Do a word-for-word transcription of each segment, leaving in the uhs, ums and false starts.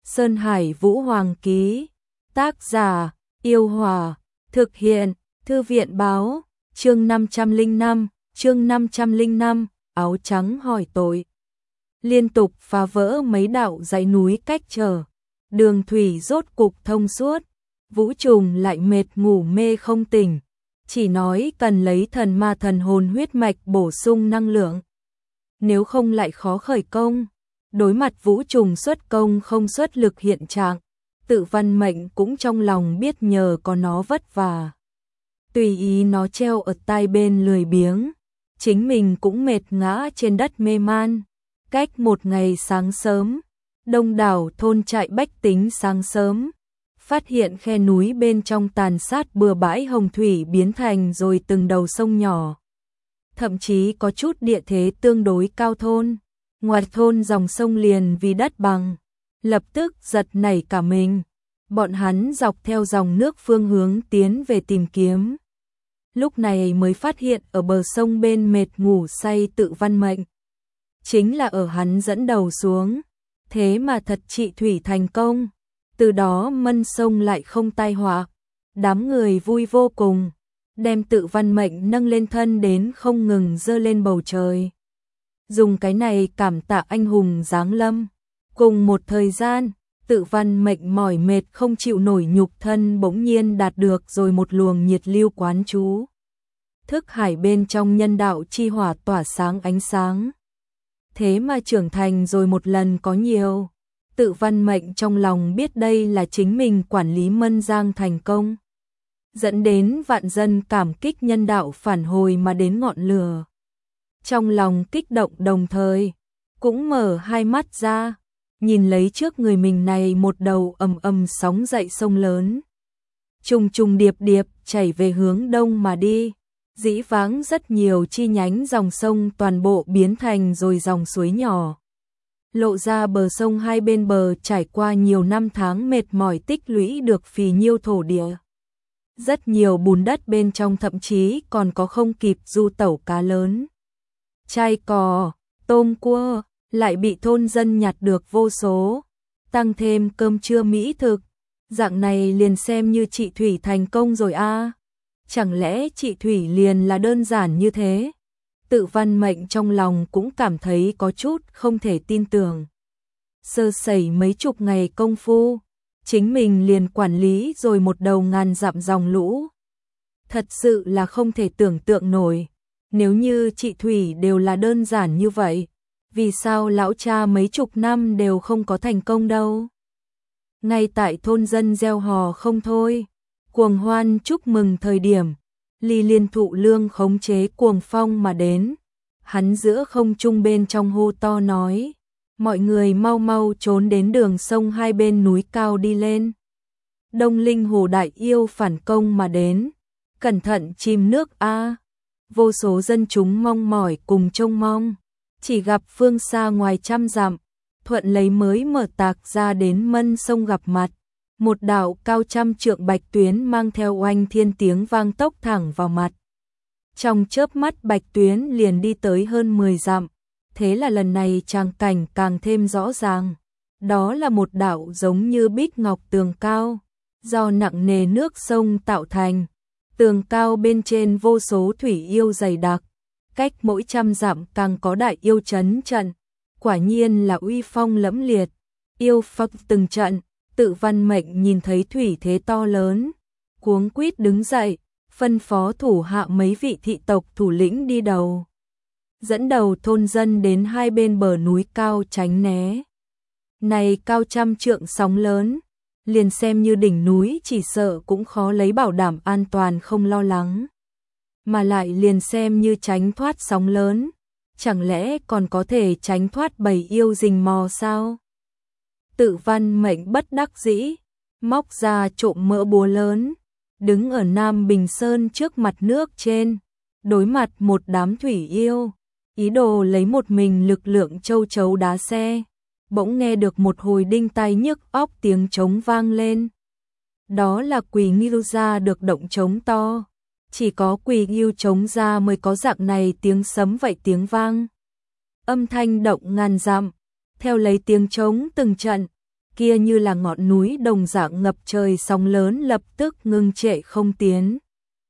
Sơn Hải Vũ Hoàng ký. Tác giả: Yêu Hòa. Thực hiện: Thư viện báo. Chương năm trăm lẻ năm, chương năm trăm lẻ năm, áo trắng hỏi tội. Liên tục phá vỡ mấy đạo dãy núi cách trở, đường thủy rốt cục thông suốt. Vũ Trùng lại mệt ngủ mê không tỉnh, chỉ nói cần lấy thần ma thần hồn huyết mạch bổ sung năng lượng, nếu không lại khó khởi công. Đối mặt Vũ Trùng xuất công không xuất lực hiện trạng, Tự Văn Mệnh cũng trong lòng biết nhờ có nó vất vả, tùy ý nó treo ở tai bên lười biếng, chính mình cũng mệt ngã trên đất mê man. Cách một ngày sáng sớm, đông đảo thôn trại bách tính sáng sớm phát hiện khe núi bên trong tàn sát bừa bãi hồng thủy biến thành rồi từng đầu sông nhỏ, thậm chí có chút địa thế tương đối cao thôn. Ngoài thôn dòng sông liền vì đất bằng, lập tức giật nảy cả mình. Bọn hắn dọc theo dòng nước phương hướng tiến về tìm kiếm. Lúc này mới phát hiện ở bờ sông bên mệt ngủ say Tự Văn Mệnh. Chính là ở hắn dẫn đầu xuống, thế mà thật trị thủy thành công. Từ đó mân sông lại không tai họa. Đám người vui vô cùng, đem Tự Văn Mệnh nâng lên thân đến không ngừng giơ lên bầu trời. Dùng cái này cảm tạ anh hùng giáng lâm. Cùng một thời gian, Tự Văn Mệnh mỏi mệt không chịu nổi nhục thân bỗng nhiên đạt được rồi một luồng nhiệt lưu quán chú. Thức hải bên trong nhân đạo chi hỏa tỏa sáng ánh sáng. Thế mà trưởng thành rồi một lần có nhiều. Tự Văn Mệnh trong lòng biết đây là chính mình quản lý Mân Giang thành công, dẫn đến vạn dân cảm kích nhân đạo phản hồi mà đến ngọn lửa. Trong lòng kích động đồng thời, cũng mở hai mắt ra, nhìn lấy trước người mình này một đầu ầm ầm sóng dậy sông lớn. Trùng trùng điệp điệp chảy về hướng đông mà đi, dĩ vãng rất nhiều chi nhánh dòng sông toàn bộ biến thành rồi dòng suối nhỏ. Lộ ra bờ sông hai bên bờ trải qua nhiều năm tháng mệt mỏi tích lũy được phì nhiêu thổ địa. Rất nhiều bùn đất bên trong thậm chí còn có không kịp du tẩu cá lớn. Chai cò, tôm cua, lại bị thôn dân nhặt được vô số, tăng thêm cơm trưa mỹ thực, dạng này liền xem như trị thủy thành công rồi a. À. Chẳng lẽ trị thủy liền là đơn giản như thế? Tự Văn Mệnh trong lòng cũng cảm thấy có chút không thể tin tưởng. Sơ sẩy mấy chục ngày công phu, chính mình liền quản lý rồi một đầu ngàn dặm dòng lũ. Thật sự là không thể tưởng tượng nổi. Nếu như trị thủy đều là đơn giản như vậy, vì sao lão cha mấy chục năm đều không có thành công đâu? Ngay tại thôn dân reo hò không thôi, cuồng hoan chúc mừng thời điểm, Ly Liên Thụ Lương khống chế cuồng phong mà đến. Hắn giữa không trung bên trong hô to nói, mọi người mau mau trốn đến đường sông hai bên núi cao đi lên. Đông Linh Hồ Đại Yêu phản công mà đến, cẩn thận chìm nước a. Vô số dân chúng mong mỏi cùng trông mong, chỉ gặp phương xa ngoài trăm dặm, thuận lấy mới mở tạc ra đến mân sông gặp mặt. Một đạo cao trăm trượng bạch tuyến mang theo oanh thiên tiếng vang tốc thẳng vào mặt. Trong chớp mắt bạch tuyến liền đi tới hơn mười dặm, thế là lần này tràng cảnh càng thêm rõ ràng. Đó là một đạo giống như bích ngọc tường cao, do nặng nề nước sông tạo thành. Tường cao bên trên vô số thủy yêu dày đặc, cách mỗi trăm dặm càng có đại yêu trấn trận, quả nhiên là uy phong lẫm liệt. Yêu phật từng trận, Tự Văn Mệnh nhìn thấy thủy thế to lớn, cuống quýt đứng dậy, phân phó thủ hạ mấy vị thị tộc thủ lĩnh đi đầu, dẫn đầu thôn dân đến hai bên bờ núi cao tránh né. Này cao trăm trượng sóng lớn, liền xem như đỉnh núi chỉ sợ cũng khó lấy bảo đảm an toàn không lo lắng. Mà lại liền xem như tránh thoát sóng lớn, chẳng lẽ còn có thể tránh thoát bầy yêu rình mò sao? Tự Văn Mệnh bất đắc dĩ, móc ra trộm mỡ búa lớn, đứng ở Nam Bình Sơn trước mặt nước trên, đối mặt một đám thủy yêu, ý đồ lấy một mình lực lượng châu chấu đá xe. Bỗng nghe được một hồi đinh tai nhức óc tiếng trống vang lên. Đó là Quỳ Ngưu ra được động trống to, chỉ có Quỳ Ngưu trống ra mới có dạng này tiếng sấm vậy tiếng vang. Âm thanh động ngàn dặm, theo lấy tiếng trống từng trận, kia như là ngọn núi đồng dạng ngập trời sóng lớn lập tức ngưng trệ không tiến.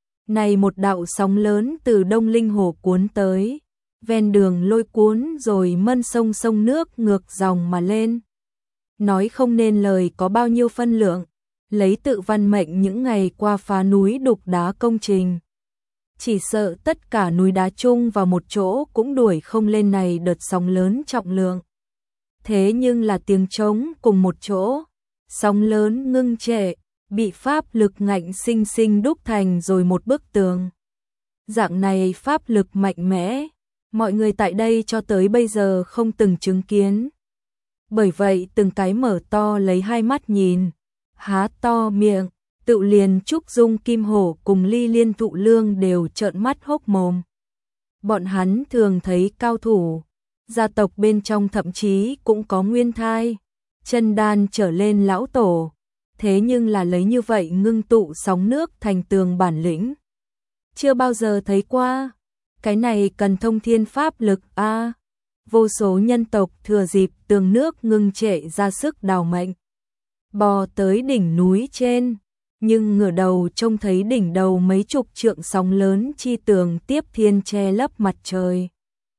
Này một đạo sóng lớn từ Đông Linh Hồ cuốn tới, ven đường lôi cuốn rồi mân sông sông nước ngược dòng mà lên. Nói không nên lời có bao nhiêu phân lượng, lấy Tự Văn mệnh những ngày qua phá núi đục đá công trình. Chỉ sợ tất cả núi đá chung vào một chỗ cũng đuổi không lên này đợt sóng lớn trọng lượng. Thế nhưng là tiếng trống cùng một chỗ, sóng lớn ngưng trệ, bị pháp lực ngạnh sinh sinh đúc thành rồi một bức tường. Dạng này pháp lực mạnh mẽ, mọi người tại đây cho tới bây giờ không từng chứng kiến. Bởi vậy từng cái mở to lấy hai mắt nhìn, há to miệng, Tự liền Trúc Dung Kim Hổ cùng Ly Liên Thụ Lương đều trợn mắt hốc mồm. Bọn hắn thường thấy cao thủ, gia tộc bên trong thậm chí cũng có nguyên thai, chân đan trở lên lão tổ, thế nhưng là lấy như vậy ngưng tụ sóng nước thành tường bản lĩnh. Chưa bao giờ thấy qua, cái này cần thông thiên pháp lực a. À, vô số nhân tộc thừa dịp tường nước ngưng trệ ra sức đào mệnh, bò tới đỉnh núi trên, nhưng ngửa đầu trông thấy đỉnh đầu mấy chục trượng sóng lớn chi tường tiếp thiên che lấp mặt trời.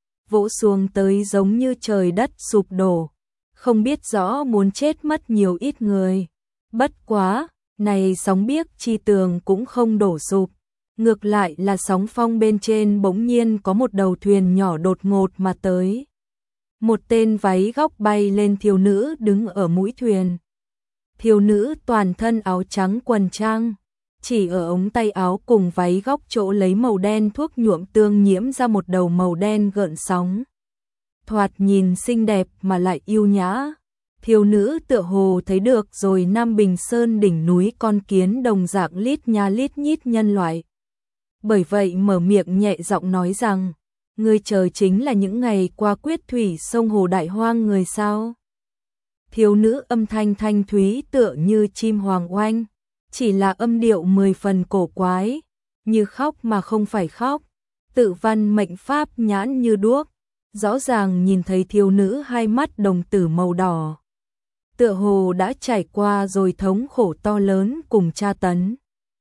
Vỗ xuống tới giống như trời đất sụp đổ, không biết rõ muốn chết mất nhiều ít người. Bất quá, này sóng biếc chi tường cũng không đổ sụp, ngược lại là sóng phong bên trên bỗng nhiên có một đầu thuyền nhỏ đột ngột mà tới. Một tên váy góc bay lên thiếu nữ đứng ở mũi thuyền. Thiếu nữ toàn thân áo trắng quần trang, chỉ ở ống tay áo cùng váy góc chỗ lấy màu đen thuốc nhuộm tương nhiễm ra một đầu màu đen gợn sóng. Thoạt nhìn xinh đẹp mà lại yêu nhã. Thiếu nữ tựa hồ thấy được rồi Nam Bình Sơn đỉnh núi con kiến đồng dạng lít nha lít nhít nhân loại. Bởi vậy mở miệng nhẹ giọng nói rằng, ngươi chờ chính là những ngày qua quyết thủy sông hồ đại hoang người sao? Thiếu nữ âm thanh thanh thúy tựa như chim hoàng oanh, chỉ là âm điệu mười phần cổ quái, như khóc mà không phải khóc. Tự Văn mệnh pháp nhãn như đuốc, rõ ràng nhìn thấy thiếu nữ hai mắt đồng tử màu đỏ. Tựa hồ đã trải qua rồi thống khổ to lớn cùng tra tấn.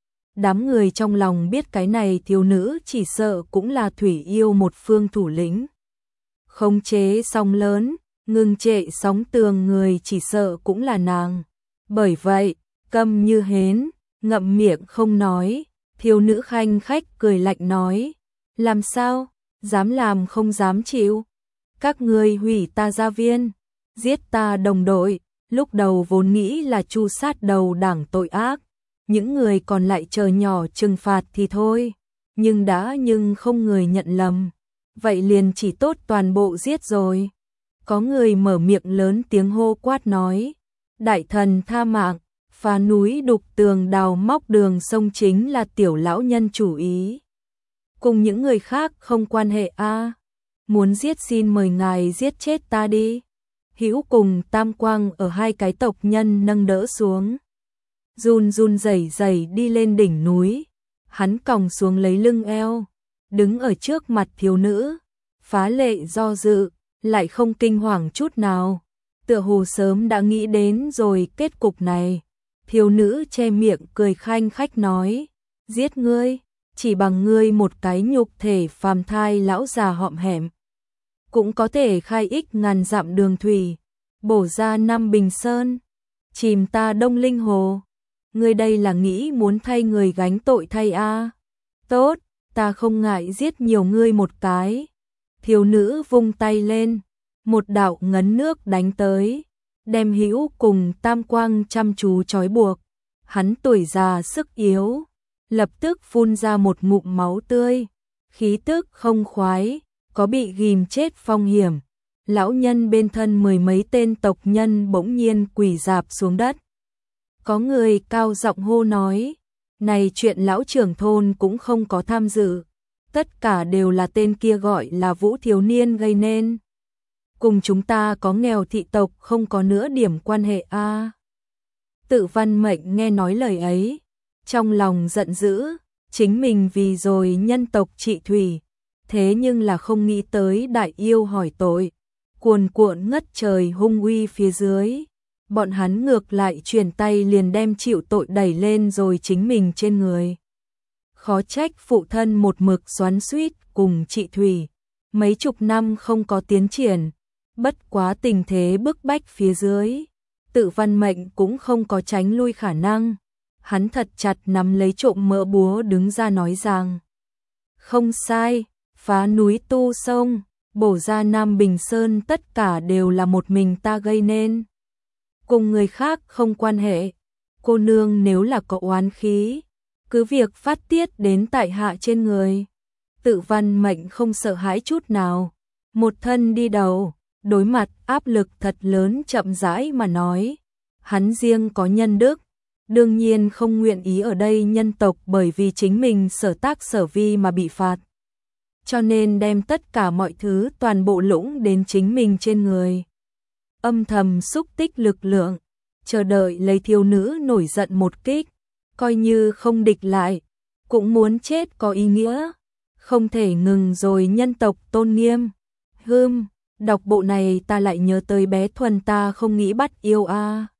Đám người trong lòng biết cái này thiếu nữ chỉ sợ cũng là thủy yêu một phương thủ lĩnh. Khống chế sóng lớn, ngừng trệ sóng tường người chỉ sợ cũng là nàng. Bởi vậy, câm như hến, ngậm miệng không nói, thiếu nữ khanh khách cười lạnh nói. Làm sao, dám làm không dám chịu. Các ngươi hủy ta gia viên, giết ta đồng đội, lúc đầu vốn nghĩ là tru sát đầu đảng tội ác. Những người còn lại chờ nhỏ trừng phạt thì thôi, nhưng đã nhưng không người nhận lầm, vậy liền chỉ tốt toàn bộ giết rồi. Có người mở miệng lớn tiếng hô quát nói, đại thần tha mạng, phá núi đục tường đào móc đường sông chính là tiểu lão nhân chủ ý. Cùng những người khác không quan hệ a. À. Muốn giết xin mời ngài giết chết ta đi. Hữu cùng Tam Quang ở hai cái tộc nhân nâng đỡ xuống. Run run rẩy rẩy đi lên đỉnh núi, hắn còng xuống lấy lưng eo, đứng ở trước mặt thiếu nữ, phá lệ do dự, lại không kinh hoàng chút nào, tựa hồ sớm đã nghĩ đến rồi kết cục này. Thiếu nữ che miệng cười khanh khách nói, giết ngươi, chỉ bằng ngươi một cái nhục thể phàm thai lão già hõm hẻm, cũng có thể khai ích ngàn dặm đường thủy, bổ ra Nam Bình Sơn, chìm ta Đông Linh Hồ. Ngươi đây là nghĩ muốn thay người gánh tội thay a? À? Tốt, ta không ngại giết nhiều ngươi một cái. Thiếu nữ vung tay lên, một đạo ngấn nước đánh tới, đem Hữu cùng Tam Quang chăm chú trói buộc. Hắn tuổi già sức yếu, lập tức phun ra một ngụm máu tươi, khí tức không khoái, có bị ghim chết phong hiểm. Lão nhân bên thân mười mấy tên tộc nhân bỗng nhiên quỳ rạp xuống đất. Có người cao giọng hô nói, này chuyện lão trưởng thôn cũng không có tham dự, tất cả đều là tên kia gọi là Vũ thiếu niên gây nên. Cùng chúng ta có nghèo thị tộc không có nữa điểm quan hệ a. À. Tự Văn mệnh nghe nói lời ấy, trong lòng giận dữ, chính mình vì rồi nhân tộc trị thủy, thế nhưng là không nghĩ tới đại yêu hỏi tội, cuồn cuộn ngất trời hung uy phía dưới. bọn hắn ngược lại chuyển tay liền đem chịu tội đẩy lên rồi chính mình trên người. Khó trách phụ thân một mực xoắn xuýt cùng chị Thủy, mấy chục năm không có tiến triển, bất quá tình thế bức bách phía dưới, Tự Văn Mệnh cũng không có tránh lui khả năng. Hắn thật chặt nắm lấy trộm mỡ búa đứng ra nói rằng, không sai, phá núi tu sông, bổ ra Nam Bình Sơn tất cả đều là một mình ta gây nên. Cùng người khác không quan hệ, cô nương nếu là có oán khí, cứ việc phát tiết đến tại hạ trên người. Tự Văn Mệnh không sợ hãi chút nào, một thân đi đầu, đối mặt áp lực thật lớn chậm rãi mà nói, hắn riêng có nhân đức, đương nhiên không nguyện ý ở đây nhân tộc bởi vì chính mình sở tác sở vi mà bị phạt. Cho nên đem tất cả mọi thứ toàn bộ lũng đến chính mình trên người. Âm thầm xúc tích lực lượng, chờ đợi lấy thiếu nữ nổi giận một kích, coi như không địch lại, cũng muốn chết có ý nghĩa, không thể ngừng rồi nhân tộc tôn nghiêm. Hưm, đọc bộ này ta lại nhớ tới bé Thuần ta không nghĩ bắt yêu a. À.